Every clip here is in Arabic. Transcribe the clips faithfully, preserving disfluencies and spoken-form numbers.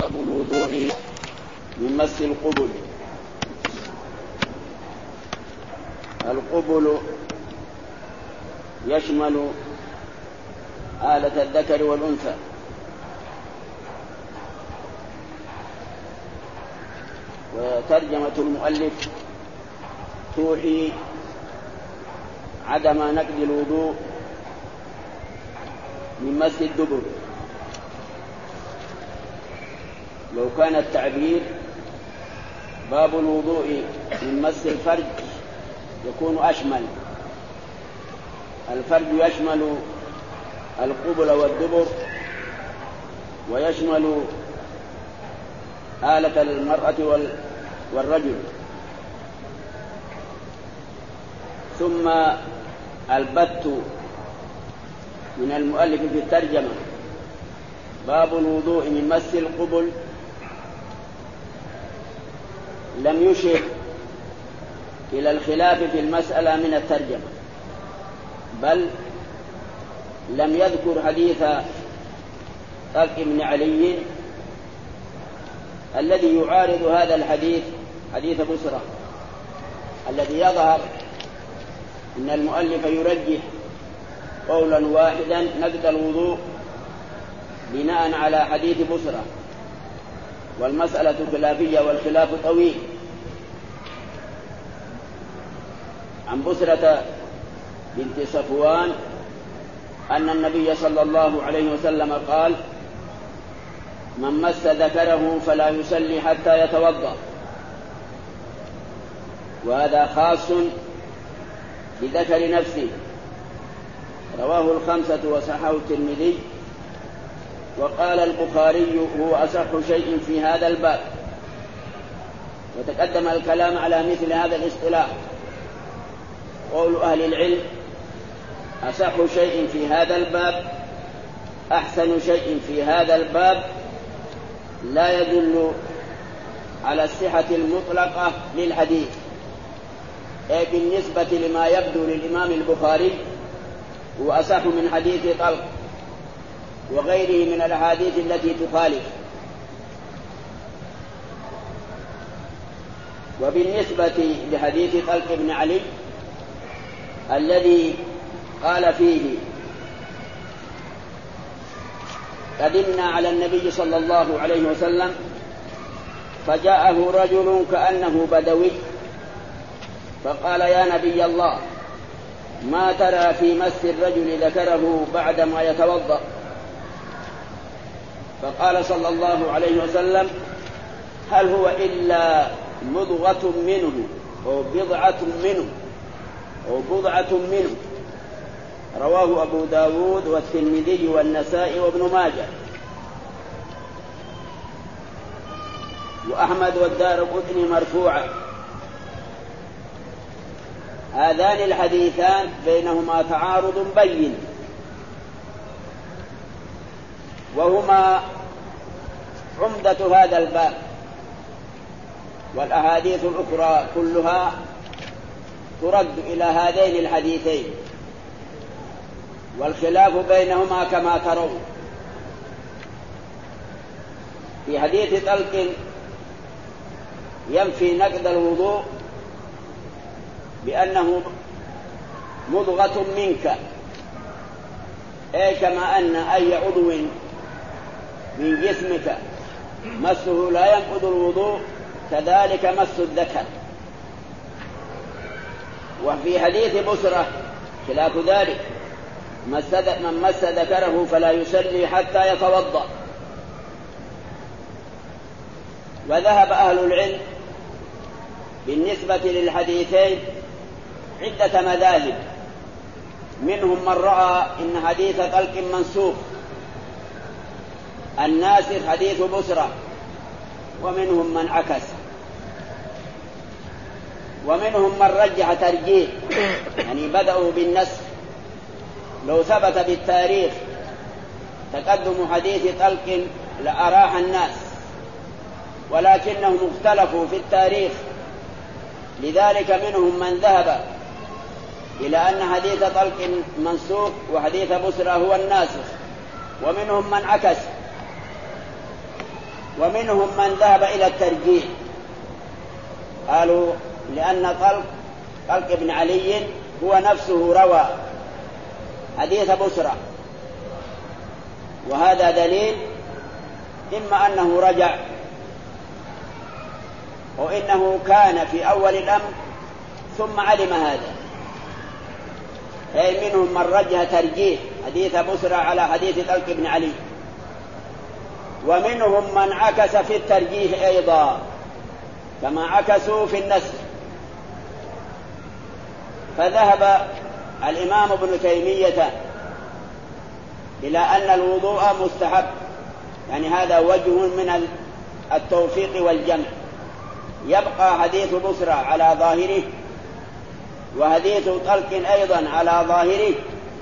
باب الوضوء من مس القبل. القبل يشمل آلة الذكر والأنثى، وترجمة المؤلف توحي عدم نقض الوضوء من مس الدبر. لو كان التعبير باب الوضوء من مس الفرج يكون أشمل. الفرج يشمل القبل والدبر، ويشمل آلة المرأة والرجل. ثم البت من المؤلف في الترجمة باب الوضوء من مس القبل لم يشر إلى الخلاف في المسألة من الترجمة، بل لم يذكر حديث طلق بن علي الذي يعارض هذا الحديث، حديث بسرة، الذي يظهر أن المؤلف يرجح قولا واحدا نقض الوضوء بناء على حديث بسرة، والمسألة خلافية والخلاف طويل. عن بسرة بنت صفوان أن النبي صلى الله عليه وسلم قال: من مس ذكره فلا يصلي حتى يتوضأ. وهذا خاص بذكر نفسه. رواه الخمسة وصححه الترمذي، وقال البخاري هو أصح شيء في هذا الباب. وتقدم الكلام على مثل هذا الاصطلاح. قول أهل العلم: أصح شيء في هذا الباب، أحسن شيء في هذا الباب، لا يدل على الصحة المطلقة للحديث، أي بالنسبة لما يبدو للإمام البخاري هو أصح من حديث طلق وغيره من الأحاديث التي تخالف. وبالنسبة لحديث طلق بن علي الذي قال فيه: قدمنا على النبي صلى الله عليه وسلم فجاءه رجل كأنه بدوي فقال: يا نبي الله، ما ترى في مس الرجل ذكره بعدما يتوضأ؟ فقال صلى الله عليه وسلم: هل هو إلا مضغة منه أو بضعة منه أو بضعة منه. رواه أبو داود والترمذي والنسائي وابن ماجه وأحمد والدارقطني مرفوعا. هذان الحديثان بينهما تعارض بين، وهما عمدة هذا الباب، والأحاديث الأخرى كلها ترد إلى هذين الحديثين، والخلاف بينهما كما ترون. في حديث طلق ينفي نقض الوضوء بأنه مضغة منك، أي كما أن أي عضو من جسمك مسه لا ينقض الوضوء، كذلك مس الذكر. وفي حديث بسرة خلاف ذلك: من مس ذكره فلا يصلي حتى يتوضأ. وذهب أهل العلم بالنسبة للحديثين عدة مذاهب، منهم من رأى إن حديث طلق منسوخ، الناسخ حديث بسرة، ومنهم من عكس، ومنهم من رجح ترجيح، يعني بدأوا بالنسخ. لو ثبت بالتاريخ تقدم حديث طلق لأراح الناس، ولكنهم اختلفوا في التاريخ، لذلك منهم من ذهب إلى أن حديث طلق منسوخ وحديث بسرة هو الناسخ، ومنهم من عكس ومنهم من ذهب إلى الترجيح، قالوا لأن طلق طلق بن علي هو نفسه روى حديث بسرى، وهذا دليل إما أنه رجع وإنه كان في أول الأمر ثم علم هذا، أي منهم من رجح ترجيح حديث بسرى على حديث طلق بن علي، ومنهم من عكس في الترجيح أيضا كما عكسوا في النسخ. فذهب الإمام ابن تيمية إلى أن الوضوء مستحب، يعني هذا وجه من التوفيق والجمع، يبقى حديث بسرى على ظاهره وحديث طلق أيضا على ظاهره،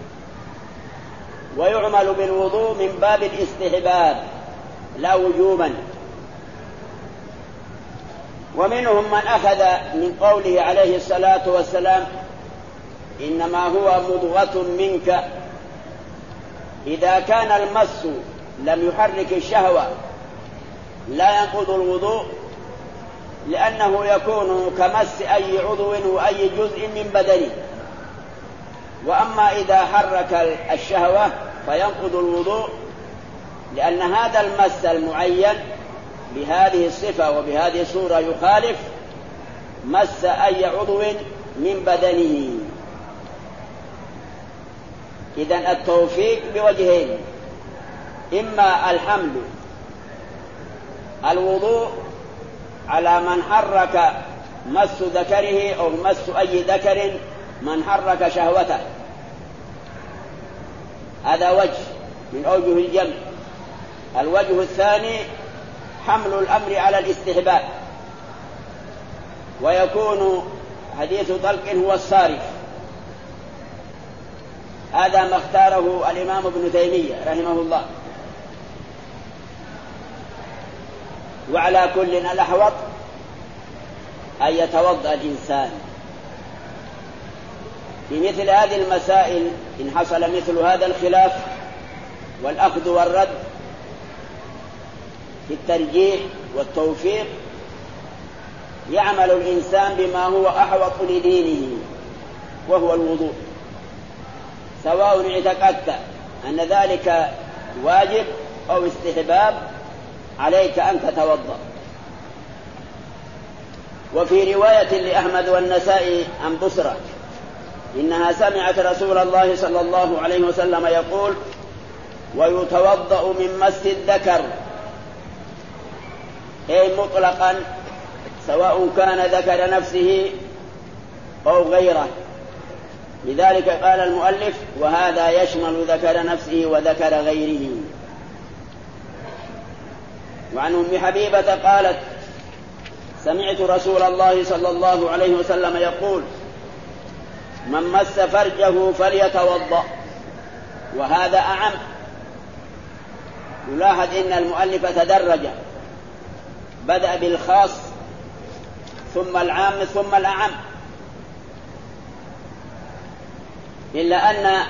ويعمل بالوضوء من باب الاستحباب لا وجوبا. ومنهم من أخذ من قوله عليه الصلاة والسلام إنما هو مضغة منك، إذا كان المس لم يحرك الشهوة لا ينقض الوضوء، لأنه يكون كمس أي عضو وأي جزء من بدنه. وأما إذا حرك الشهوة فينقض الوضوء، لأن هذا المس المعين بهذه الصفة وبهذه الصورة يخالف مس أي عضو من بدنه. إذن التوفيق بوجهين، إما الحمل الوضوء على من حرك مس ذكره أو مس أي ذكر من حرك شهوته، هذا وجه من أوجه الجمع. الوجه الثاني حمل الأمر على الاستحباب، ويكون حديث طلق هو الصارف. هذا ما اختاره الإمام ابن تيمية رحمه الله. وعلى كل الأحوط أن يتوضأ الإنسان في مثل هذه المسائل. إن حصل مثل هذا الخلاف والأخذ والرد في الترجيح والتوفيق، يعمل الإنسان بما هو أحوط لدينه وهو الوضوء، سواء اعتقدت أن ذلك واجب أو استحباب عليك أن تتوضأ. وفي رواية لأحمد والنسائي عن بسرى إنها سمعت رسول الله صلى الله عليه وسلم يقول ويتوضأ من مس الذكر، أي مطلقا سواء كان ذكر نفسه أو غيره. لذلك قال المؤلف وهذا يشمل ذكر نفسه وذكر غيره. وعن أم حبيبة قالت سمعت رسول الله صلى الله عليه وسلم يقول من مس فرجه فليتوضأ، وهذا أعم. يلاحظ إن المؤلف تدرج، بدأ بالخاص ثم العام ثم الأعم، إلا أن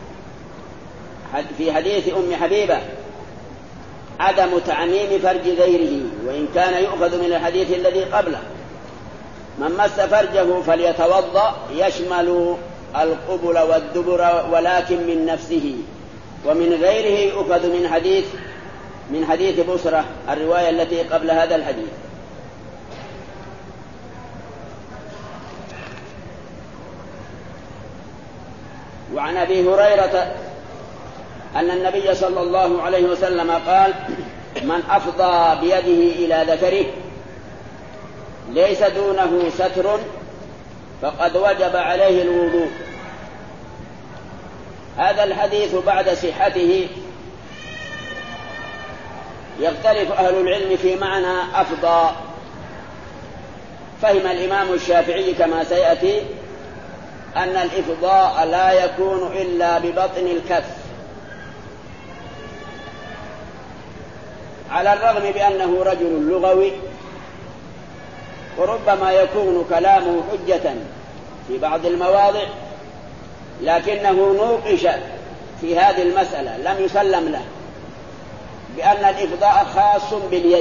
في حديث أم حبيبة عدم تعميم فرج غيره، وإن كان يؤخذ من الحديث الذي قبله. من مس فرجه فليتوضأ يشمل القبل والدبر ولكن من نفسه، ومن غيره يؤخذ من حديث من حديث بسرة الرواية التي قبل هذا الحديث. وعن أبي هريرة أن النبي صلى الله عليه وسلم قال من أفضى بيده إلى ذكره ليس دونه ستر فقد وجب عليه الوضوء. هذا الحديث بعد صحته يختلف أهل العلم في معنى أفضى. فهم الإمام الشافعي كما سيأتي أن الإفضاء لا يكون إلا ببطن الكف، على الرغم بأنه رجل لغوي وربما يكون كلامه حجة في بعض المواضع، لكنه نوقش في هذه المسألة، لم يسلم له، بأن الإفضاء خاص باليد،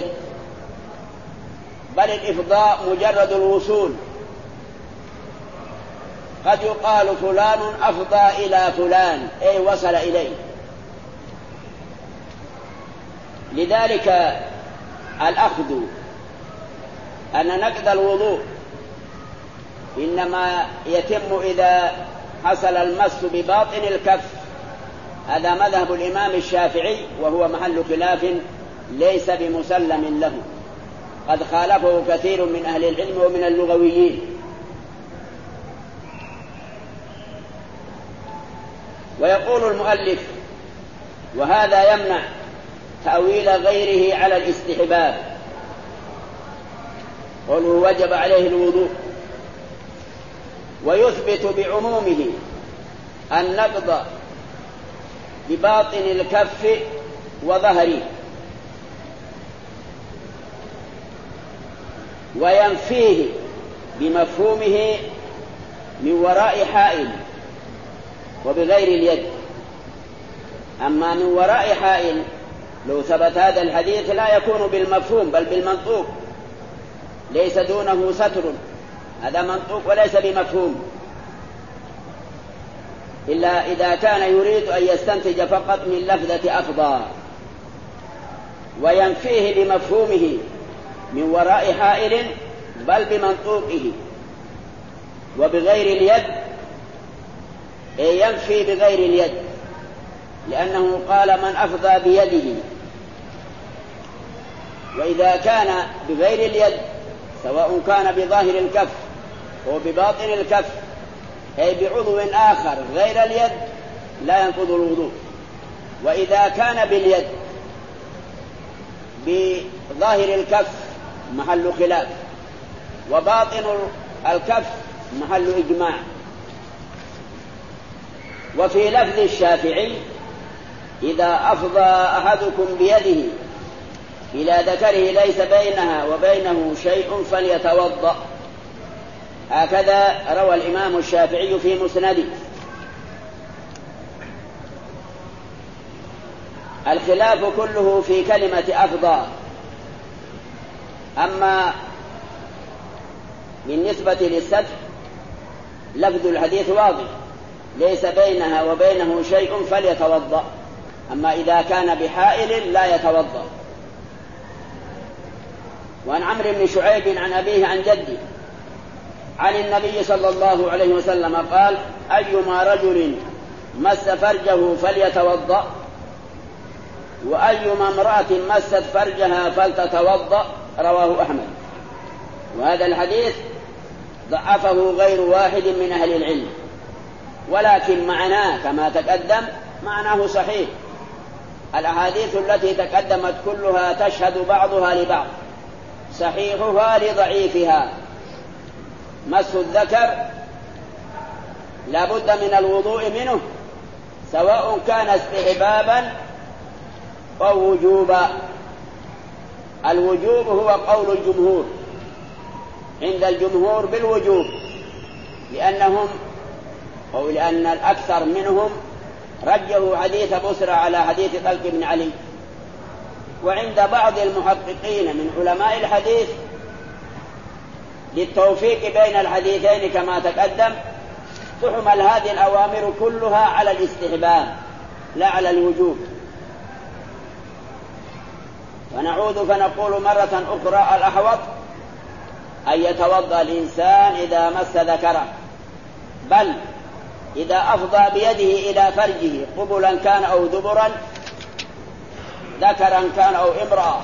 بل الإفضاء مجرد الوصول. قد يقال فلان أفضى إلى فلان، أي وصل إليه. لذلك الأخذ أن نقض الوضوء إنما يتم إذا حصل المس بباطن الكف، هذا مذهب الإمام الشافعي وهو محل خلاف ليس بمسلم له، قد خالفه كثير من أهل العلم ومن اللغويين. ويقول المؤلف: وهذا يمنع تأويل غيره على الاستحباب، قوله وجب عليه الوضوء، ويثبت بعمومه النقض بباطن الكف وظهره، وينفيه بمفهومه من وراء حائل وبغير اليد. أما من وراء حائل لو ثبت هذا الحديث لا يكون بالمفهوم بل بالمنطوق، ليس دونه ستر، هذا منطوق وليس بمفهوم، إلا إذا كان يريد أن يستنتج فقط من لفظة أفضى. وينفيه بمفهومه من وراء حائل بل بمنطوقه. وبغير اليد أي ينفي بغير اليد، لأنه قال من أفضى بيده. وإذا كان بغير اليد سواء كان بظاهر الكف أو بباطن الكف أي بعضو آخر غير اليد لا ينقض الوضوء. وإذا كان باليد بظاهر الكف محل خلاف، وباطن الكف محل إجماع. وفي لفظ الشافعي: إذا أفضى أحدكم بيده إلى ذكره ليس بينها وبينه شيء فليتوضأ. هكذا روى الإمام الشافعي في مسنده. الخلاف كله في كلمة أفضى. أما بالنسبة للستر لفظ الحديث واضح: ليس بينها وبينه شيء فليتوضأ. أما إذا كان بحائل لا يتوضأ. وعن عمرو بن شعيب عن أبيه عن جده عن النبي صلى الله عليه وسلم قال: أيما رجل مس فرجه فليتوضأ، وأيما امرأة مست فرجها فلتتوضأ. رواه أحمد. وهذا الحديث ضعفه غير واحد من أهل العلم، ولكن معناه كما تقدم معناه صحيح. الأحاديث التي تقدمت كلها تشهد بعضها لبعض، صحيحها لضعيفها. مس الذكر لا بد من الوضوء منه، سواء كان استحبابا أو وجوبا. الوجوب هو قول الجمهور، عند الجمهور بالوجوب، لأنهم أو لأن الأكثر منهم رجحوا حديث بسرى على حديث طلق بن علي. وعند بعض المحققين من علماء الحديث للتوفيق بين الحديثين كما تقدم تحمل هذه الأوامر كلها على الاستحباب لا على الوجوب. ونعود فنقول مرة أخرى: الأحوط أن يتوضأ الإنسان إذا مس ذكره، بل إذا أفضى بيده إلى فرجه قبلا كان أو دبرا، ذكرا كان أو امرأة،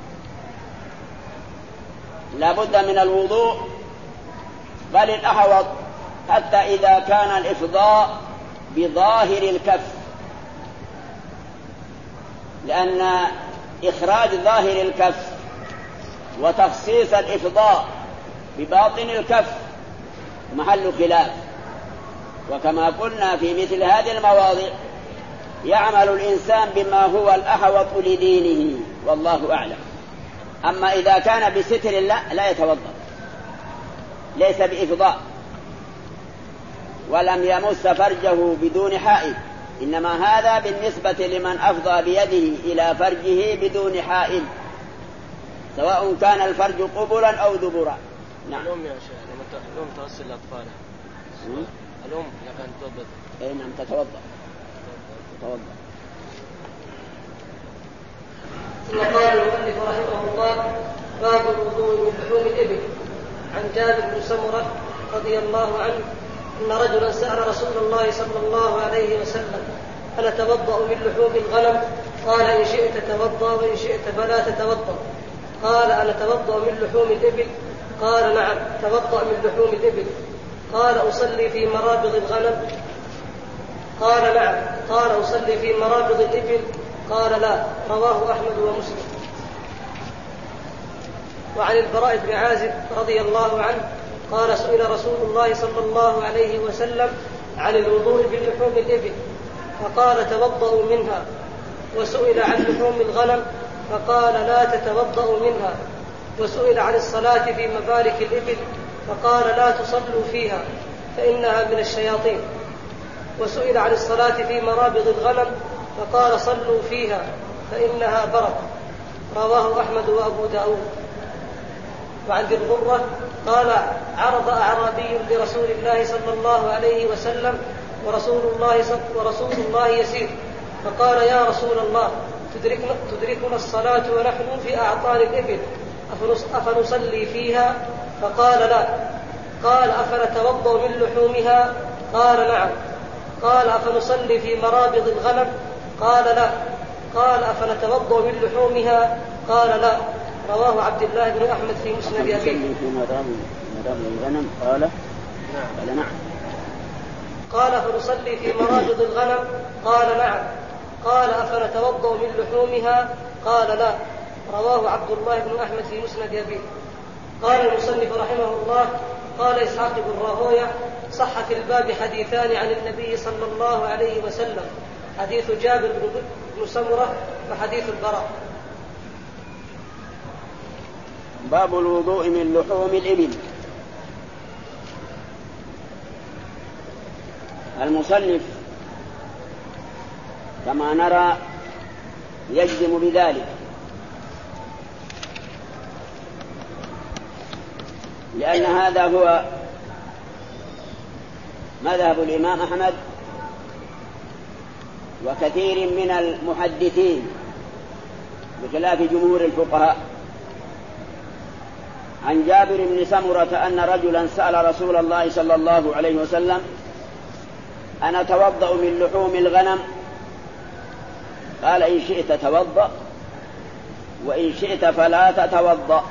لا بد من الوضوء. بل الأحوط حتى إذا كان الإفضاء بظاهر الكف، لأن إخراج ظاهر الكف وتخصيص الإفضاء بباطن الكف محل خلاف. وكما قلنا في مثل هذه المواضع يعمل الإنسان بما هو الأحوط لدينه والله أعلم. أما إذا كان بستر الله لا يتوضأ، ليس بإفضاء، ولم يمس فرجه بدون حائل إنما هذا بالنسبة لمن أفضى بيده إلى فرجه بدون حائل، سواء كان الفرج قبلا أو دبرا. نعم. الأم يا شيخ الأم توصل لأطفالها. الأم لك أن توضأ. أي نعم تتوضأ. تتوضأ. ثم قال المؤلف رحمه الله: باب الوضوء من لحوم الإبل. عن جابر بن سمرة رضي الله عنه أن رجلا سأل رسول الله صلى الله عليه وسلم: هل تتوضأ من لحوم الغنم؟ قال: إن شئت توضأ وإن شئت فلا تتوضأ. قال: ألا توضأ من لحوم الإبل؟ قال: نعم توضأ من لحوم الإبل. قال: أصلي في مرابض الغنم؟ قال: نعم. قال: أصلي في مرابض الإبل؟ قال: لا. رواه أحمد ومسلم. وعن البراء بن عازب رضي الله عنه قال: سئل رسول الله صلى الله عليه وسلم عن الوضوء بلحوم الإبل فقال: توضأوا منها. وسئل عن لحوم الغنم فقال: لا تتوضأوا منها. وسئل عن الصلاة في مبارك الإبل فقال: لا تصلوا فيها فإنها من الشياطين. وسئل عن الصلاة في مرابض الغنم فقال: صلوا فيها فإنها برد. رواه أحمد وأبو داود. وعن ذي الغرة قال: عرض أعرابي لرسول الله صلى الله عليه وسلم ورسول الله, ورسول الله يسير، فقال: يا رسول الله، تدركنا, تدركنا الصلاة ونحن في أعطان الإبل، أفنصلي فيها؟ فقال: لا. قال: أفنتوضأ من لحومها؟ قال: نعم. قال: أفنصلي في مرابض الغنم؟ قال: لا. قال: أفنتوضأ من لحومها؟ قال: لا. رواه عبد الله بن أحمد في مسند أبيه. في مرابض الغنم؟ قال: قال: نعم. قال: فنصلي في مرابض الغنم؟ قال: نعم. قال: أفنتوضأ من لحومها؟ قال: لا. رواه عبد الله بن أحمد في مسند أبيه. قال المصنف رحمه الله: قال إسحاق بن راهويه: صح في الباب حديثان عن النبي صلى الله عليه وسلم، حديث جابر بن سمرة وحديث البراء. باب الوضوء من لحوم الإبل. المصنف كما نرى يجزم بذلك، لأن هذا هو مذهب الإمام أحمد وكثير من المحدثين بخلاف جمهور الفقهاء. عن جابر بن سمرة أن رجلا سأل رسول الله صلى الله عليه وسلم: أنا أتوضأ من لحوم الغنم؟ قال: إن شئت توضأ وإن شئت فلا تتوضأ.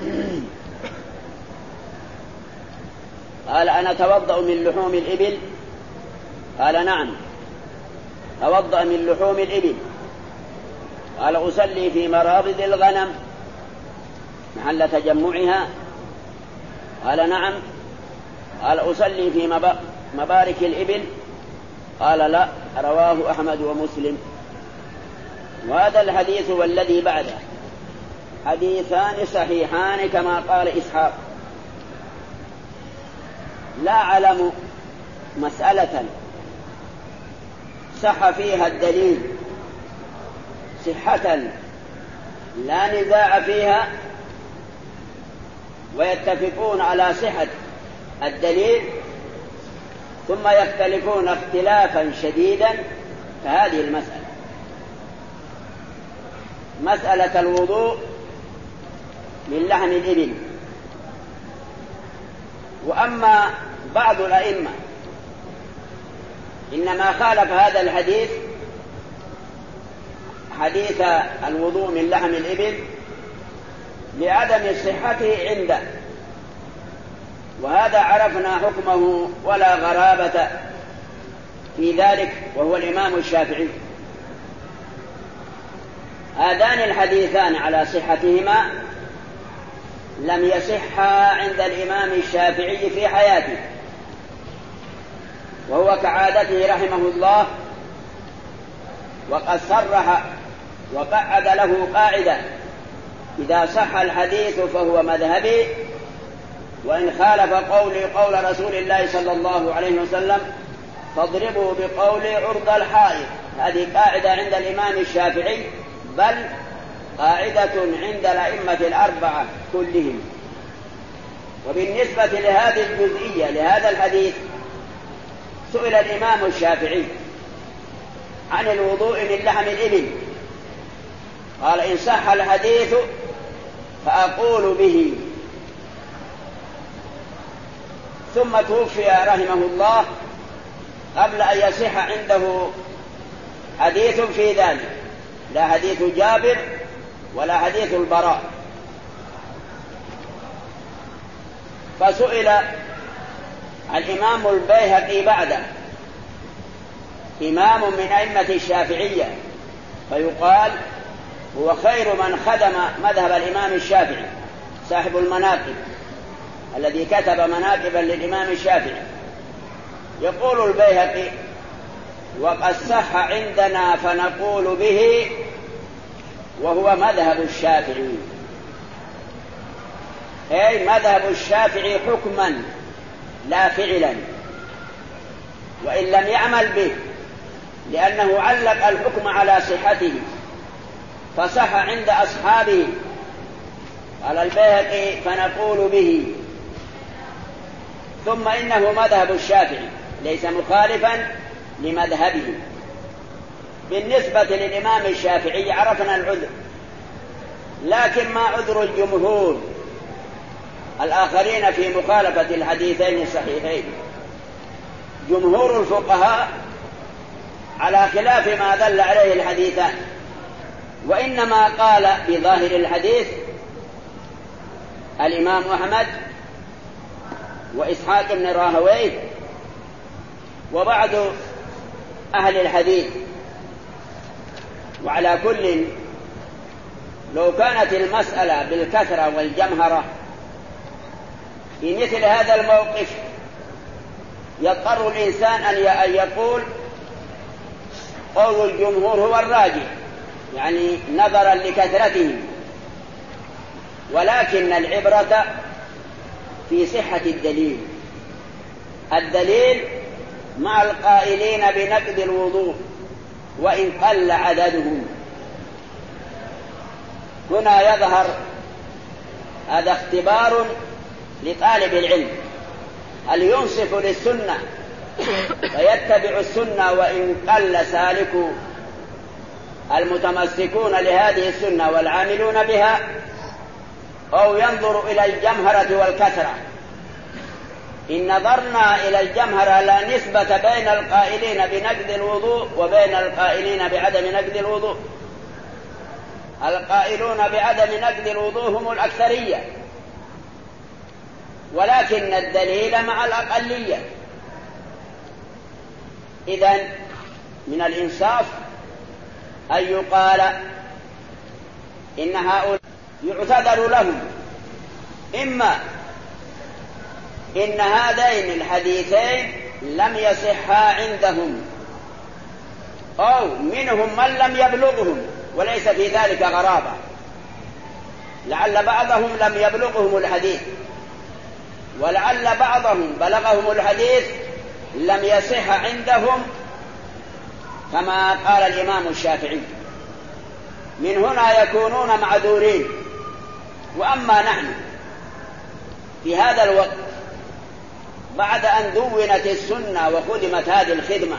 قال: أنا أتوضأ من لحوم الإبل؟ قال: نعم. توضأ من لحوم الإبل. قال: أصلي في مرابض الغنم محل تجمعها؟ قال: نعم. قال: أصلي في مبارك الإبل؟ قال: لا. رواه أحمد ومسلم. وهذا الحديث والذي بعده حديثان صحيحان كما قال إسحاق. لا أعلم مسألة صح فيها الدليل صحة لا نزاع فيها ويتفقون على صحة الدليل ثم يختلفون اختلافا شديدا فهذه المسألة، مسألة الوضوء من لحم الإبل. وأما بعض الأئمة إنما خالف هذا الحديث، حديث الوضوء من لحم الإبل، لعدم صحته عنده، وهذا عرفنا حكمه ولا غرابة في ذلك، وهو الإمام الشافعي. هذان الحديثان على صحتهما لم يصحا عند الإمام الشافعي في حياته، وهو كعادته رحمه الله، وقد صرح وقعد له قاعدة: إذا صح الحديث فهو مذهبي، وإن خالف قولي قول رسول الله صلى الله عليه وسلم فاضربوا بقول عرض الحائط. هذه قاعدة عند الإمام الشافعي، بل قاعدة عند الأئمة الأربعة كلهم. وبالنسبة لهذه الجزئية لهذا الحديث سئل الإمام الشافعي عن الوضوء من لحم الإبل، قال: إن صح الحديث فأقول به. ثم توفي رحمه الله قبل أن يصح عنده حديث في ذلك، لا حديث جابر ولا حديث البراء. فسئل الإمام البيهقي بعده، إمام من أئمة الشافعية، فيقال هو خير من خدم مذهب الإمام الشافعي، صاحب المناقب الذي كتب مناقبا للإمام الشافعي. يقول البيهقي: وقد صح عندنا فنقول به، وهو مذهب الشافعي، أي مذهب الشافعي حكما لا فعلا، وإن لم يعمل به، لأنه علق الحكم على صحته فصح عند أصحابه. قال البيهقي: فنقول به. ثم إنه مذهب الشافعي ليس مخالفا لمذهبه. بالنسبة للإمام الشافعي عرفنا العذر، لكن ما عذر الجمهور الآخرين في مخالفة الحديثين الصحيحين؟ جمهور الفقهاء على خلاف ما دل عليه الحديثان، وإنما قال بظاهر الحديث الإمام أحمد وإسحاق بن راهويه وبعض أهل الحديث. وعلى كل، لو كانت المسألة بالكثرة والجمهرة في مثل هذا الموقف يضطر الإنسان أن يقول قول الجمهور هو الراجح، يعني نظرا لكثرته. ولكن العبرة في صحة الدليل. الدليل مع القائلين بنقض الوضوء وإن قل عددهم. هنا يظهر هذا اختبار لطالب العلم، هل ينصف للسنة فيتبع السنة وإن قل سالك المتمسكون لهذه السنة والعاملون بها، أو ينظر إلى الجمهرة والكثرة؟ إن نظرنا إلى الجمهرة لا نسبة بين القائلين بنقض الوضوء وبين القائلين بعدم نقض الوضوء. القائلون بعدم نقض الوضوء هم الأكثرية، ولكن الدليل مع الأقلية. إذن من الإنصاف أن يقال إن هؤلاء يعتذر لهم، إما إن هذين الحديثين لم يصحا عندهم، أو منهم من لم يبلغهم وليس في ذلك غرابة، لعل بعضهم لم يبلغهم الحديث، ولعل بعضهم بلغهم الحديث لم يصح عندهم كما قال الإمام الشافعي. من هنا يكونون معذورين. وأما نحن في هذا الوقت بعد أن دونت السنة وخدمت هذه الخدمة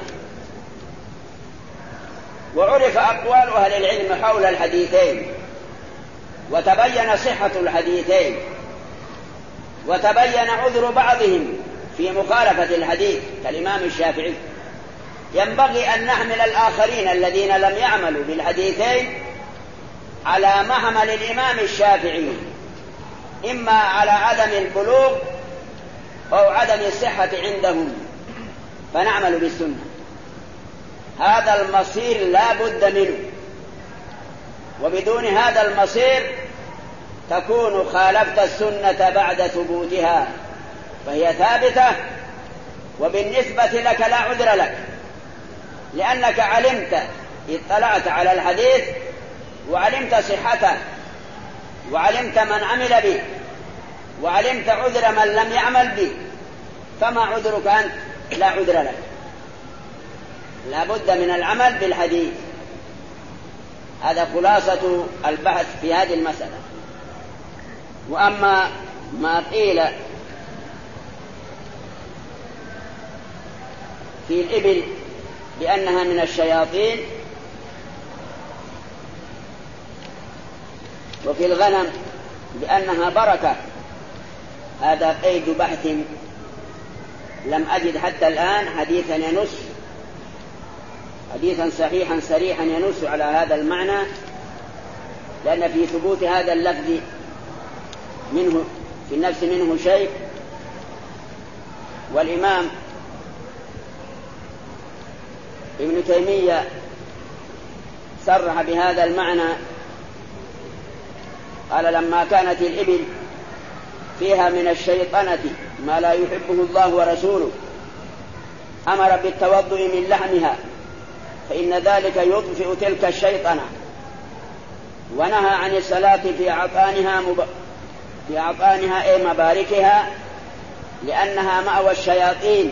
وعرف أقوال أهل العلم حول الحديثين وتبين صحة الحديثين وتبين عذر بعضهم في مخالفة الحديث كالإمام الشافعي، ينبغي أن نحمل الآخرين الذين لم يعملوا بالحديثين على محمل الإمام الشافعي، إما على عدم البلوغ أو عدم الصحة عندهم، فنعمل بالسنة. هذا المصير لا بد منه، وبدون هذا المصير تكون خالفت السنة بعد ثبوتها، فهي ثابتة، وبالنسبة لك لا عذر لك، لأنك علمت، اطلعت على الحديث وعلمت صحته وعلمت من عمل به وعلمت عذر من لم يعمل به، فما عذرك أنت؟ لا عذر لك. لا بد من العمل بالحديث. هذا خلاصة البحث في هذه المسألة. وأما ما قيل في الإبل بأنها من الشياطين وفي الغنم بأنها بركة، هذا قيد بحث لم أجد حتى الآن حديثا ينص حديثا صحيحا صريحا ينص على هذا المعنى، لأن في ثبوت هذا اللفظ منه في النفس منه شيء. والإمام ابن تيمية صرح بهذا المعنى، قال لما كانت الإبل فيها من الشيطنة ما لا يحبه الله ورسوله أمر بالتوضؤ من لحمها، فإن ذلك يطفئ تلك الشيطنة، ونهى عن الصلاة في عطانها مب... في عطانها أي مباركها لأنها مأوى الشياطين،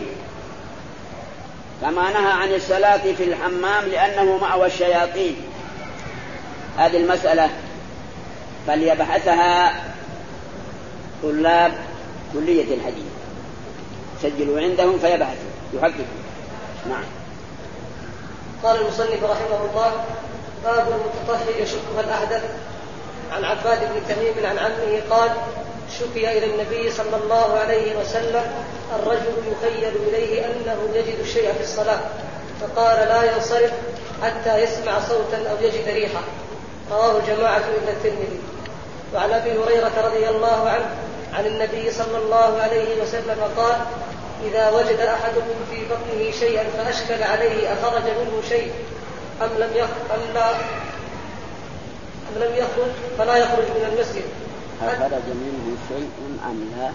كما نهى عن الصلاة في الحمام لأنه مأوى الشياطين. هذه المسألة فليبحثها طلاب كلية الحديث، سجلوا عندهم فيبحثوا يحققوا. نعم. قال المصنف رحمه الله: باب المتطهر يشكها الأحدث. عن عباد بن تميم عن عمه قال: شكي إلى النبي صلى الله عليه وسلم الرجل يخيل إليه أنه يجد الشيء في الصلاة، فقال: لا ينصرف حتى يسمع صوتا أو يجد ريحا. رواه جماعة إلا الترمذي. وعن أبي هريرة رضي الله عنه عن النبي صلى الله عليه وسلم قال: إذا وجد أحدكم في بطنه شيئا فأشكل عليه أخرج منه شيء أم لم يخرج أم لا أم لم يخرج فلا يخرج من المسجد. أخرج منه شيء أم لا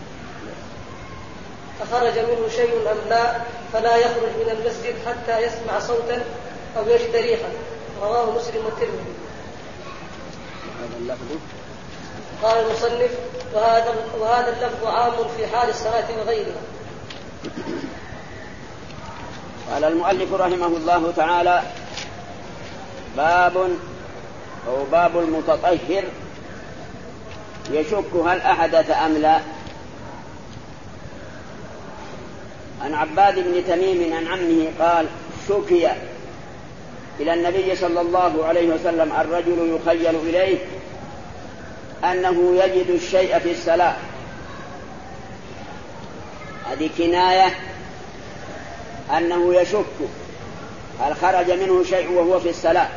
أخرج منه شيء أم لا فلا يخرج من المسجد حتى يسمع صوتا أو يجد ريحا. رواه مسلم والترمذي. هذا اللفظ. قال المصنف: وهذا وهذا اللفظ عام في حال الصلاة وغيرها. قال المؤلف رحمه الله تعالى: باب أو باب المتطهر يشك هل أحدث أم لا. عن عباد بن تميم عن عمه قال: شكي إلى النبي صلى الله عليه وسلم الرجل يخيل إليه أنه يجد الشيء في الصلاة. هذه كناية أنه يشك هل خرج منه شيء وهو في الصلاة.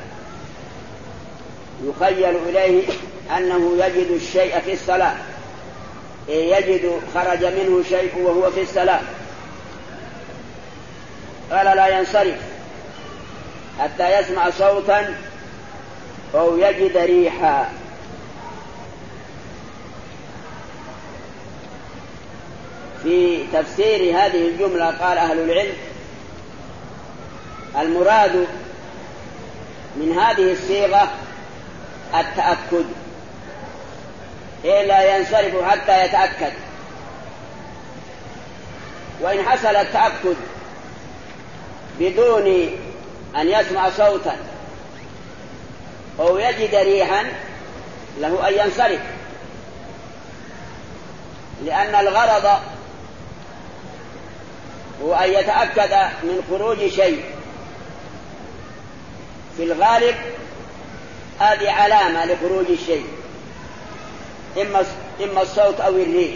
يخيل إليه أنه يجد الشيء في الصلاة، يجد خرج منه شيء وهو في الصلاة. قال: لا ينصرف حتى يسمع صوتا أو يجد ريحا. في تفسير هذه الجملة قال أهل العلم: المراد من هذه الصيغة التأكد، إيه لا ينصرف حتى يتأكد. وإن حصل التأكد بدون أن يسمع صوتا أو يجد ريحا له أن ينصرف، لأن الغرض هو أن يتأكد من خروج شيء. في الغالب هذه علامة لخروج الشيء، إما إما الصوت أو الريح،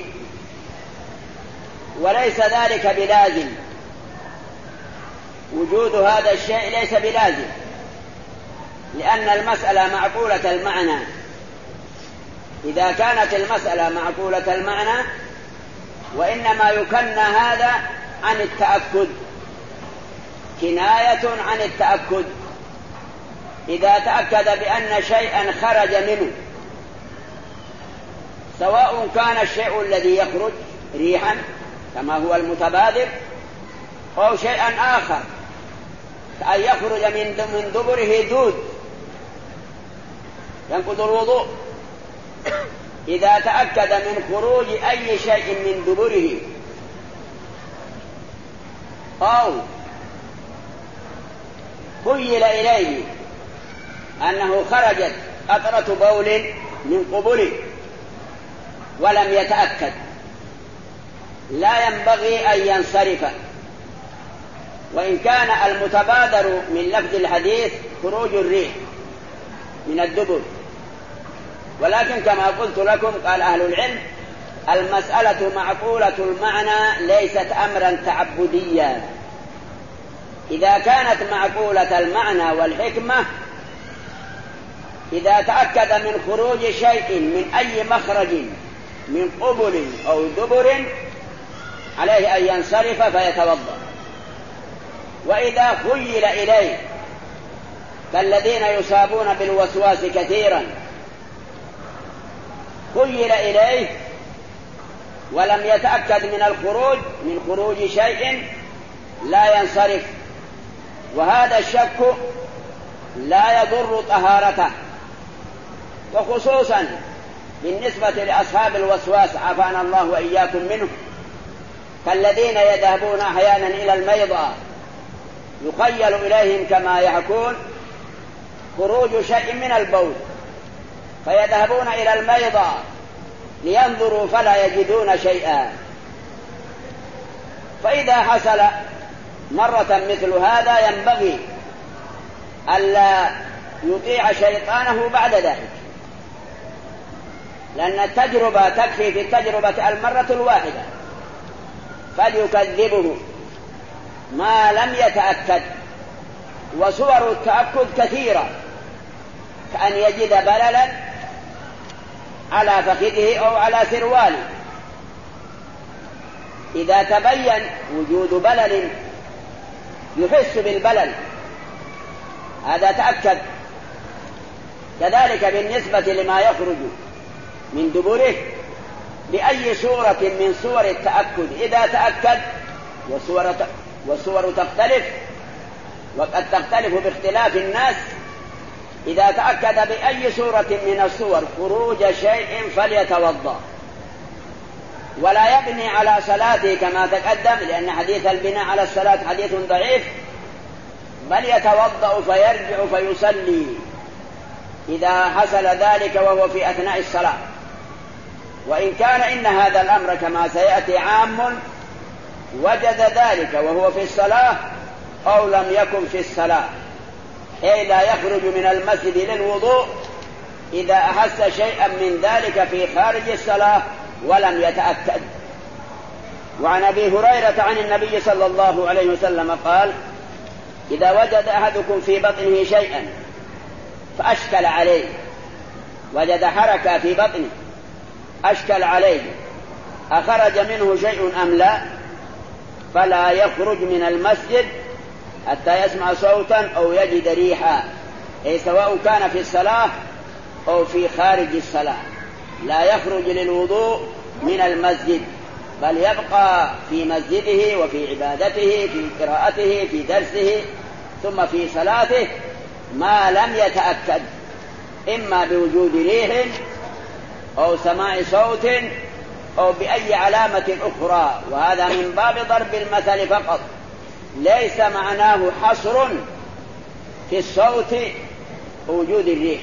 وليس ذلك بلازم. وجود هذا الشيء ليس بلازم، لأن المسألة معقولة المعنى. إذا كانت المسألة معقولة المعنى وإنما يكنى هذا عن التأكد، كناية عن التأكد. إذا تأكد بأن شيئا خرج منه، سواء كان الشيء الذي يخرج ريحا كما هو المتبادر أو شيئا آخر كأن يخرج من دبره دود ينقض الوضوء. إذا تأكد من خروج أي شيء من دبره أو خيل إليه أنه خرجت قطرة بول من قبله ولم يتأكد لا ينبغي أن ينصرف، وإن كان المتبادر من لفظ الحديث خروج الريح من الدبر، ولكن كما قلت لكم قال أهل العلم المسألة معقولة المعنى ليست أمرا تعبديا. إذا كانت معقولة المعنى والحكمة، إذا تأكد من خروج شيء من أي مخرج من قبل أو دبر عليه أن ينصرف فيتوضأ. وإذا خيل إليه كالذين يصابون بالوسواس كثيرا، خيل إليه ولم يتأكد من الخروج من خروج شيء لا ينصرف، وهذا الشك لا يضر طهارته، وخصوصا بالنسبة لأصحاب الوسواس عافانا الله وإياكم منه، كالذين يذهبون أحيانا إلى الميضة يخيل إليهم كما يحكون خروج شيء من البول، فيذهبون إلى الميضة لينظروا فلا يجدون شيئا. فإذا حصل مرة مثل هذا ينبغي ألا يطيع شيطانه بعد ذلك، لأن التجربة تكفي في التجربة المرة الواحدة، فليكذبه ما لم يتأكد. وصور التأكد كثيرة، كأن يجد بللا على فخذه أو على سرواله، إذا تبين وجود بلل يحس بالبلل هذا تأكد. كذلك بالنسبة لما يخرج من دبره بأي صورة من صور التأكد إذا تأكد، وصور وصور تختلف وقد تختلف باختلاف الناس، إذا تأكد بأي صورة من الصور خروج شيء فليتوضأ، ولا يبني على صلاته كما تقدم، لأن حديث البناء على الصلاة حديث ضعيف، بل يتوضأ فيرجع فيصلي إذا حصل ذلك وهو في أثناء الصلاة. وإن كان إن هذا الأمر كما سيأتي عام وجد ذلك وهو في الصلاة أو لم يكن في الصلاة، أي لا يخرج من المسجد للوضوء إذا أحس شيئا من ذلك في خارج الصلاة ولم يتأكد. وعن أبي هريرة عن النبي صلى الله عليه وسلم قال: إذا وجد أحدكم في بطنه شيئا فأشكل عليه، وجد حركة في بطنه أشكل عليه أخرج منه شيء أم لا، فلا يخرج من المسجد حتى يسمع صوتا أو يجد ريحا، أي سواء كان في الصلاة أو في خارج الصلاة، لا يخرج للوضوء من المسجد، بل يبقى في مسجده وفي عبادته في قراءته في درسه ثم في صلاته ما لم يتأكد إما بوجود ريح أو سماع صوت أو بأي علامة أخرى. وهذا من باب ضرب المثل فقط، ليس معناه حصر في الصوت وجود الريح،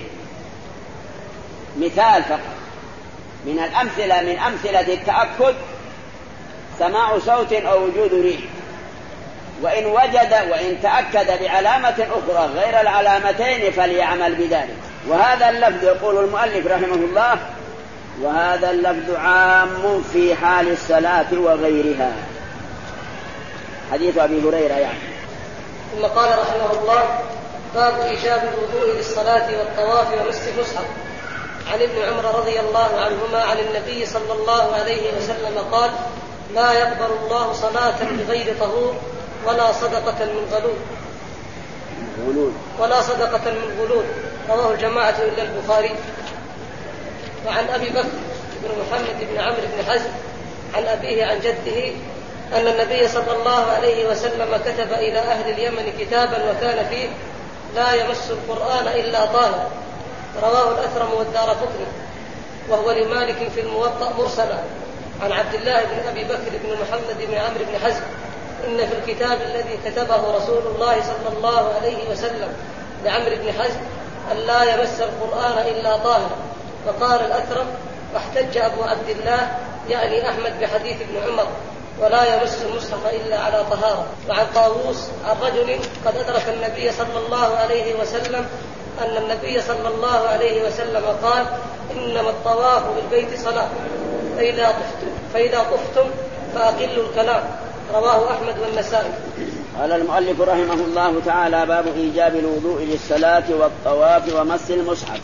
مثال فقط من الأمثلة من أمثلة التأكد سماع صوت أو وجود ريح. وإن وجد وإن تأكد بعلامة أخرى غير العلامتين فليعمل بذلك. وهذا اللفظ يقول المؤلف رحمه الله: وهذا اللفظ عام في حال الصلاة وغيرها. حديث أبي هريرة يعني. ثم قال رحمه الله: باب إيجاب الوضوء للصلاة والطواف ومس المصحف. عن ابن عمر رضي الله عنهما عن النبي صلى الله عليه وسلم قال: لا يقبل الله صلاة بغير طهور ولا صدقة من غلول ولا صدقة من غلول. رواه الجماعة إلا البخاري. وعن أبي بكر بن محمد بن عمرو بن حزم عن أبيه عن جده أن النبي صلى الله عليه وسلم كتب إلى أهل اليمن كتابا وكان فيه: لا يمس القرآن إلا طاهر. رواه الأثرم والدارقطني، وهو لمالك في الموطأ مرسلا عن عبد الله بن أبي بكر بن محمد بن عمرو بن حزم إن في الكتاب الذي كتبه رسول الله صلى الله عليه وسلم لعمرو بن حزم أن لا يمس القرآن إلا طاهر. فقال الأكرم: واحتج أبو عبد الله يعني أحمد بحديث ابن عمر: ولا يمس المصحف إلا على طهارة. وعن طاووس عن رجل قد أدرك النبي صلى الله عليه وسلم أن النبي صلى الله عليه وسلم قال: إنما الطواف بالبيت صلاة، فإذا طفتم, فإذا طفتم فأقلوا الكلام. رواه أحمد والنسائي. قال المؤلف رحمه الله تعالى: باب إيجاب الوضوء للصلاة والطواف ومس المصحف.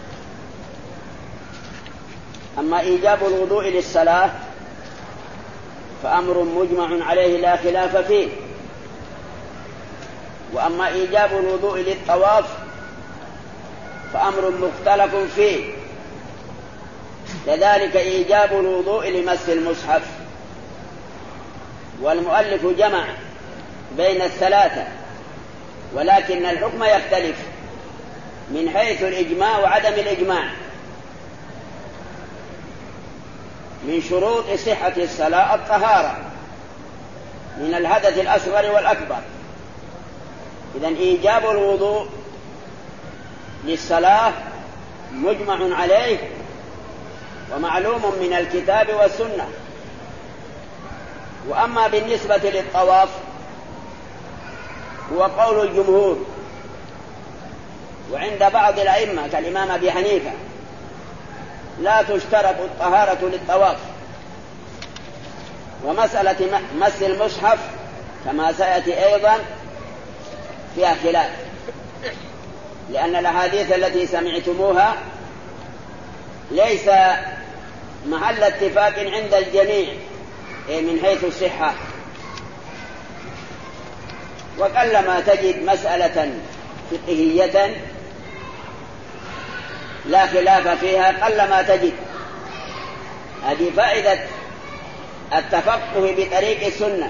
أما إيجاب الوضوء للصلاة فأمر مجمع عليه لا خلاف فيه، وأما إيجاب الوضوء للطواف فأمر مختلف فيه، كذلك إيجاب الوضوء لمس المصحف. والمؤلف جمع بين الثلاثة، ولكن الحكم يختلف من حيث الإجماع وعدم الإجماع. من شروط صحة الصلاة الطهارة من الحدث الأصغر والأكبر. إذن إيجاب الوضوء للصلاة مجمع عليه ومعلوم من الكتاب والسنة. وأما بالنسبة للطواف هو قول الجمهور، وعند بعض الأئمة كالإمام أبي حنيفة لا تشترط الطهارة للطواف. ومسألة مس المصحف كما سيأتي أيضا فيها خلاف، لأن الأحاديث التي سمعتموها ليس محل اتفاق عند الجميع من حيث الصحة. وقلما تجد مسألة فقهية لا خلاف فيها، قلما تجد. هذه فائدة التفقه بطريق السنة،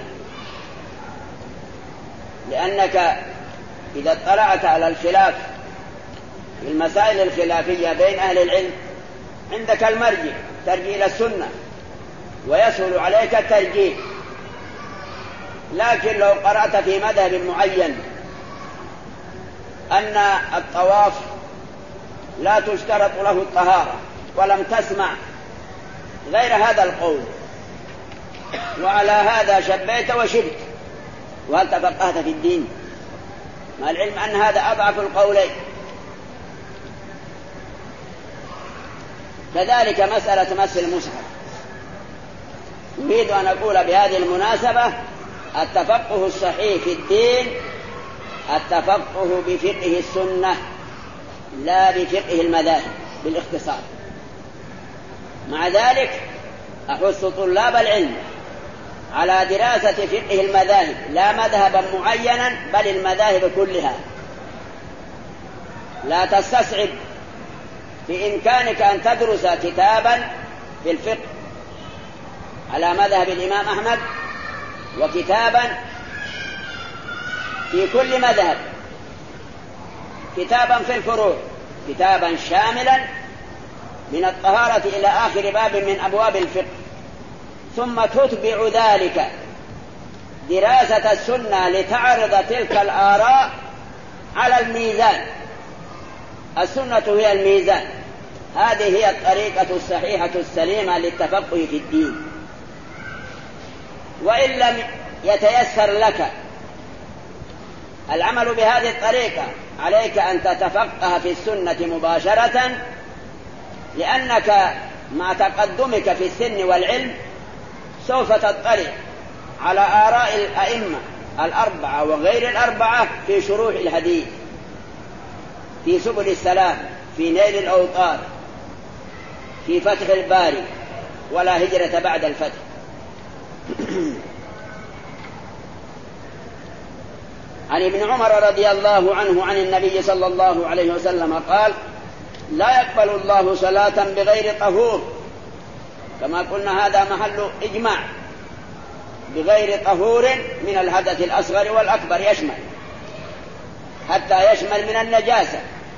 لأنك إذا اطلعت على الخلاف في المسائل الخلافية بين أهل العلم عندك المرجع، ترجع إلى السنة ويسهل عليك الترجيح. لكن لو قرأت في مذهب معين أن الطواف لا تشترط له الطهارة ولم تسمع غير هذا القول، وعلى هذا شبيت وشبت، وهل تفقهت في الدين؟ مع العلم أن هذا أضعف القولين. كذلك مسألة مس المصحف، أريد أن أقول بهذه المناسبة: التفقه الصحيح في الدين التفقه بفقه السنة لا بفقه المذاهب بالاختصار. مع ذلك أحث طلاب العلم على دراسة فقه المذاهب، لا مذهبا معينا بل المذاهب كلها. لا تستصعب، بإمكانك أن تدرس كتابا في الفقه على مذهب الإمام أحمد، وكتابا في كل مذهب، كتابا في الفروع، كتابا شاملا من الطهارة إلى آخر باب من أبواب الفقه، ثم تتبع ذلك دراسة السنة لتعرض تلك الآراء على الميزان. السنة هي الميزان، هذه هي الطريقة الصحيحة السليمة للتفقه في الدين. وإن لم يتيسر لك العمل بهذه الطريقة عليك أن تتفقه في السنة مباشرة، لأنك مع تقدمك في السن والعلم سوف تطلع على آراء الأئمة الأربعة وغير الأربعة في شروح الحديث، في سبل السلام، في نيل الأوطار، في فتح الباري، ولا هجرة بعد الفتح. عن ابن عمر رضي الله عنه عن النبي صلى الله عليه وسلم قال: لا يقبل الله صلاة بغير طهور. كما قلنا هذا محل إجماع، بغير طهور من الحدث الأصغر والأكبر، يشمل حتى يشمل من النجاسة.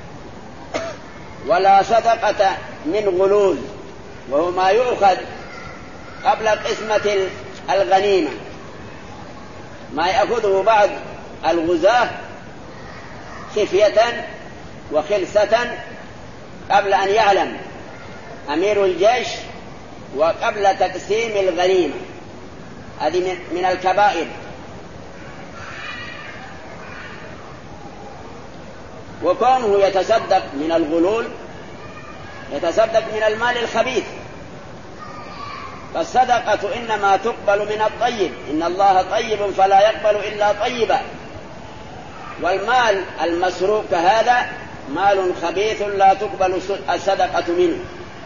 ولا صدقة من غلول، وهو ما يؤخذ قبل قسمة الغنيمة، ما يأخذه بعض الغزاة خفية وخلسة قبل أن يعلم أمير الجيش وقبل تقسيم الغنيمة. هذه من الكبائر. وكونه يتصدق من الغلول يتصدق من المال الخبيث، فالصدقة إنما تقبل من الطيب، إن الله طيب فلا يقبل إلا طيبا. والمال المسروق هذا مال خبيث لا تقبل الصدقة منه.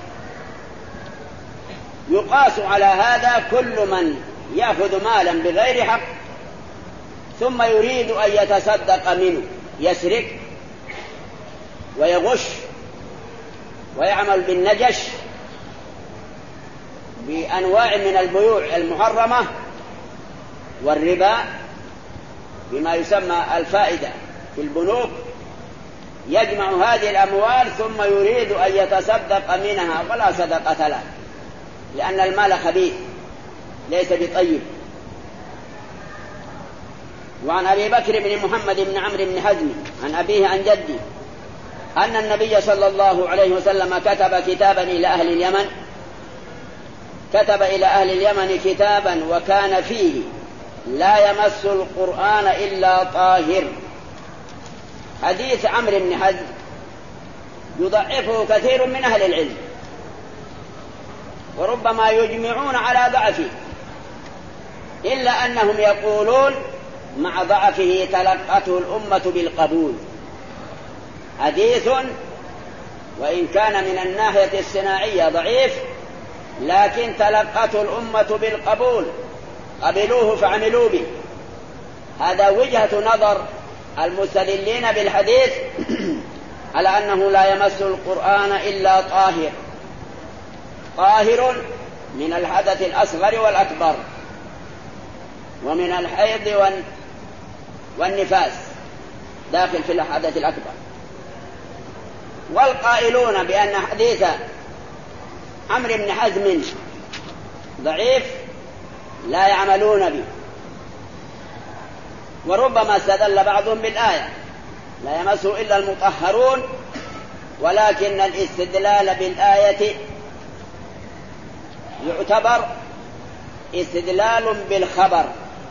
يقاس على هذا كل من يأخذ مالا بغير حق ثم يريد أن يتصدق منه، يسرق ويغش ويعمل بالنجش بأنواع من البيوع المحرمة والربا بما يسمى الفائدة في البنوك، يجمع هذه الأموال ثم يريد أن يتصدق منها ولا صدقة له، لأن المال خبيث ليس بطيب. وعن أبي بكر بن محمد بن عمرو بن حزم عن أبيه عن جدي أن النبي صلى الله عليه وسلم كتب كتابا إلى أهل اليمن كتب إلى أهل اليمن كتابا وكان فيه لا يمس القرآن إلا طاهر. حديث عمرو بن حزم يضعفه كثير من أهل العلم وربما يجمعون على ضعفه، إلا أنهم يقولون مع ضعفه تلقته الأمة بالقبول. حديث وإن كان من الناحية الصناعية ضعيف لكن تلقته الأمة بالقبول، قبلوه فعملوا به. هذا وجهة نظر المستدلين بالحديث على أنه لا يمس القرآن إلا طاهر، طاهر من الحدث الأصغر والأكبر ومن الحيض والنفاس داخل في الحدث الأكبر. والقائلون بأن حديث عمرو بن حزم ضعيف لا يعملون به، وربما استدل بعضهم بالآية لا يمسه إلا المطهرون، ولكن الاستدلال بالآية يعتبر استدلال بالخبر.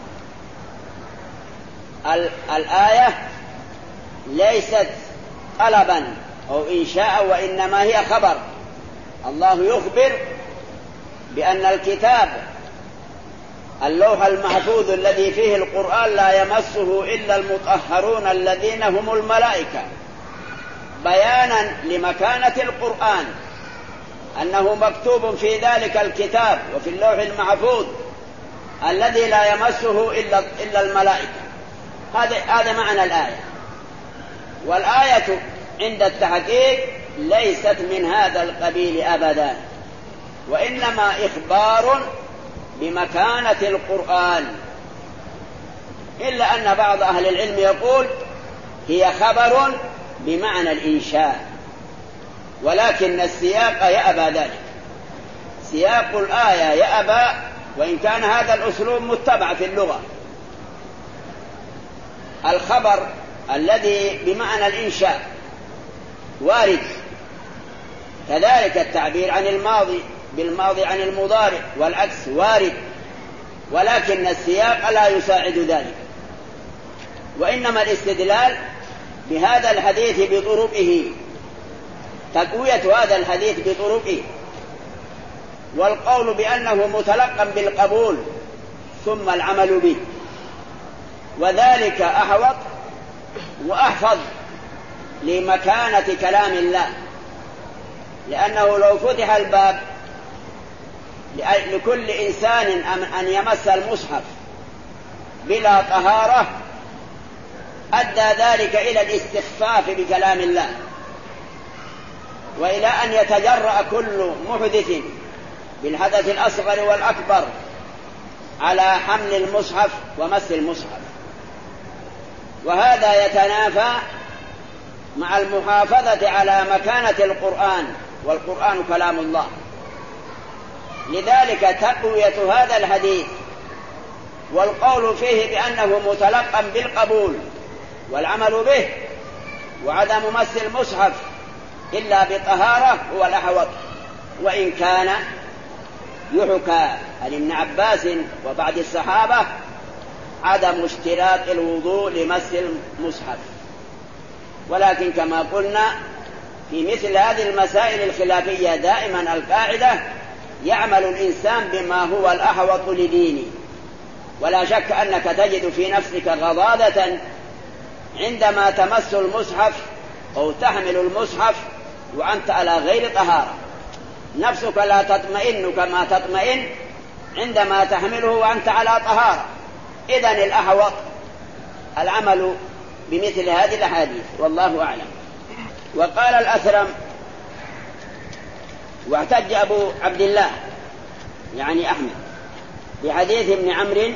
الآية ليست طلبا أو إنشاء وإنما هي خبر. الله يخبر بأن الكتاب اللوح المحفوظ الذي فيه القرآن لا يمسه إلا المطهرون الذين هم الملائكة، بيانا لمكانة القرآن أنه مكتوب في ذلك الكتاب وفي اللوح المحفوظ الذي لا يمسه إلا, إلا الملائكة. هذا هذا معنى الآية. والآية عند التحقيق ليست من هذا القبيل أبدا، وإنما إخبار بمكانة القرآن، إلا أن بعض أهل العلم يقول هي خبر بمعنى الإنشاء، ولكن السياق يأبى ذلك. سياق الآية يأبى، وإن كان هذا الأسلوب متبع في اللغة. الخبر الذي بمعنى الإنشاء وارد، كذلك التعبير عن الماضي بالماضي عن المضارع والعكس وارد، ولكن السياق لا يساعد ذلك. وإنما الاستدلال بهذا الحديث بطرقه، تقوية هذا الحديث بطرقه، والقول بأنه متلقى بالقبول ثم العمل به، وذلك أحوط وأحفظ لمكانة كلام الله. لأنه لو فتح الباب لكل إنسان أن يمس المصحف بلا طهارة أدى ذلك إلى الاستخفاف بكلام الله، وإلى أن يتجرأ كل محدث بالحدث الأصغر والأكبر على حمل المصحف ومس المصحف. وهذا يتنافى مع المحافظة على مكانة القرآن، والقرآن كلام الله. لذلك تقوية هذا الحديث والقول فيه بأنه متلقى بالقبول والعمل به وعدم مس المصحف إلا بطهارة هو الأحوط، وإن كان يحكى عن ابن عباس وبعض الصحابة عدم اشتراط الوضوء لمس المصحف. ولكن كما قلنا في مثل هذه المسائل الخلافية دائما القاعدة يعمل الإنسان بما هو الأحوط لدينه، ولا شك أنك تجد في نفسك غضاضة عندما تمس المصحف أو تحمل المصحف وأنت على غير طهارة، نفسك لا تطمئن كما تطمئن عندما تحمله وأنت على طهارة. إذن الأحوط العمل بمثل هذه الأحاديث والله أعلم. وقال الأثرم واحتج أبو عبد الله يعني أحمد بحديث ابن عمرو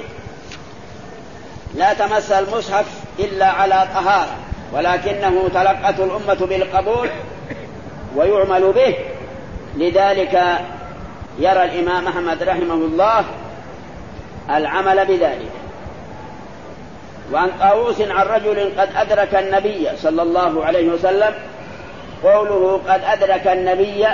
لا تمس المصحف إلا على طهارة، ولكنه تلقته الأمة بالقبول ويعمل به، لذلك يرى الإمام أحمد رحمه الله العمل بذلك. وعن طاووس عن رجل قد أدرك النبي صلى الله عليه وسلم، قوله قد أدرك النبي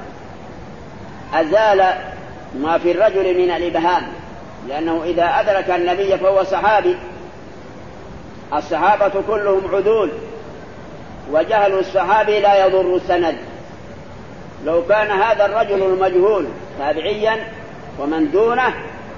أزال ما في الرجل من الإبهام، لأنه إذا أدرك النبي فهو صحابي، الصحابة كلهم عدول، وجهل الصحابي لا يضر السند. لو كان هذا الرجل المجهول تابعيا ومن دونه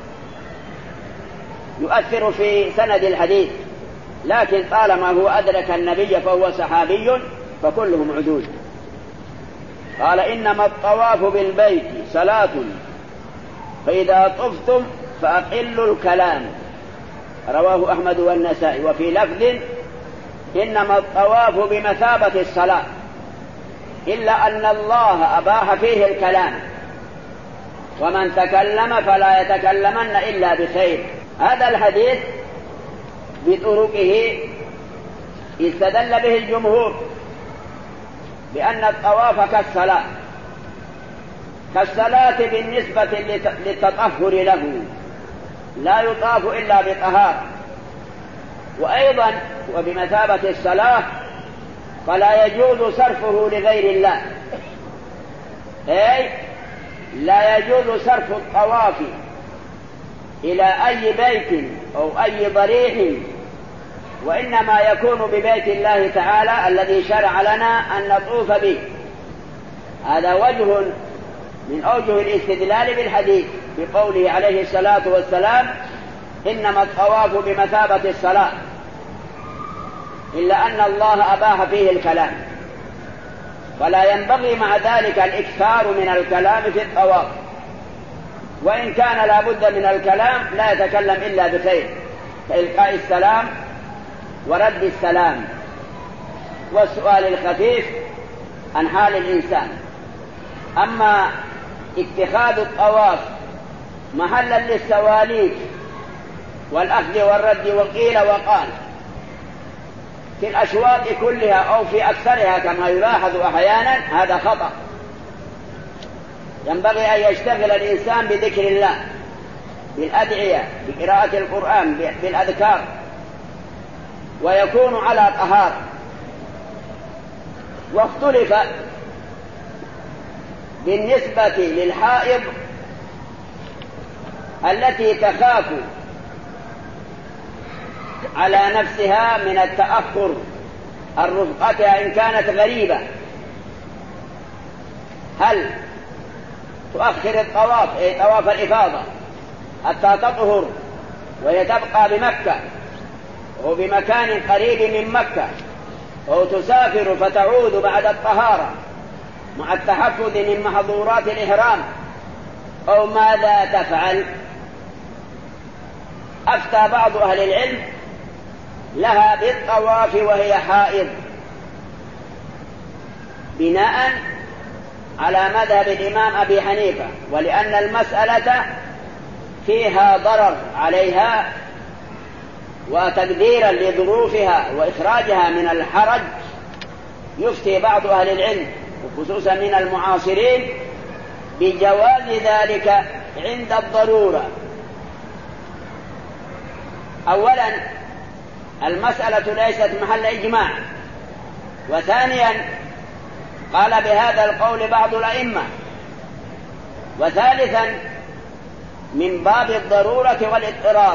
يؤثر في سند الحديث، لكن طالما هو أدرك النبي فهو صحابي فكلهم عدول. قال إنما الطواف بالبيت صلاة فإذا طفتم فأقلوا الكلام، رواه أحمد والنسائي. وفي لفظ إنما الطواف بمثابة الصلاة، إلا أن الله أباح فيه الكلام، ومن تكلم فلا يتكلمن إلا بخير. هذا الحديث بطرقه استدل به الجمهور بأن الطواف كالصلاة كالصلاة بالنسبة للتطهر له، لا يطاف إلا بطهارة. وأيضا وبمثابة الصلاة فلا يجوز صرفه لغير الله، أي لا يجوز صرف الطواف إلى أي بيت أو أي ضريح، وإنما يكون ببيت الله تعالى الذي شرع لنا أن نطوف به. هذا وجه من أوجه الاستدلال بالحديث بقوله عليه الصلاة والسلام إنما الطواف بمثابة الصلاة، إلا أن الله أباح فيه الكلام، ولا ينبغي مع ذلك الإكثار من الكلام في الطواف، وإن كان لا بد من الكلام لا يتكلم إلا بخير، كإلقاء السلام ورد السلام والسؤال الخفيف عن حال الإنسان. أما اتخاذ الطواف محلا للسواليف والأخذ والرد وقيل وقال في الأشواط كلها أو في أكثرها كما يلاحظ أحيانا، هذا خطأ. ينبغي أن يشتغل الإنسان بذكر الله، بالأدعية، بقراءة القرآن، بالأذكار، ويكون على طهارة. واختلف بالنسبة للحائض التي تخاف على نفسها من التأخر عن رفقتها إن كانت غريبة، هل تؤخر الطواف أي طواف الإفاضة حتى تطهر وهي تبقى بمكة أو بمكان قريب من مكة، أو تسافر فتعود بعد الطهارة مع التحفظ من محظورات الإحرام، أو ماذا تفعل؟ أفتى بعض أهل العلم لها بالطواف وهي حائض، بناء على مذهب الإمام أبي حنيفة، ولأن المسألة فيها ضرر عليها وتقديرا لظروفها وإخراجها من الحرج، يفتي بعض أهل العلم وخصوصا من المعاصرين بجواز ذلك عند الضرورة. أولا المسألة ليست محل إجماع، وثانيا قال بهذا القول بعض الأئمة، وثالثا من باب الضرورة والاضطرار.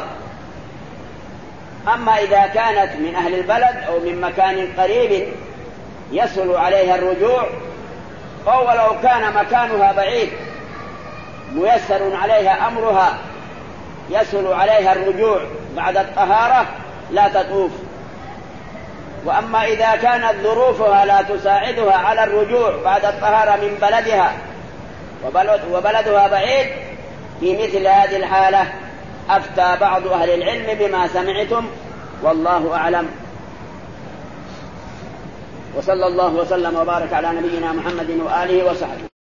أما إذا كانت من أهل البلد أو من مكان قريب يسهل عليها الرجوع، أو ولو كان مكانها بعيد ميسر عليها أمرها يسهل عليها الرجوع بعد الطهارة لا تطوف. وأما إذا كانت ظروفها لا تساعدها على الرجوع بعد الطهارة من بلدها وبلدها بعيد، في مثل هذه الحالة أفتى بعض أهل العلم بما سمعتم، والله أعلم. وصلى الله وسلم وبارك على نبينا محمد وآله وصحبه.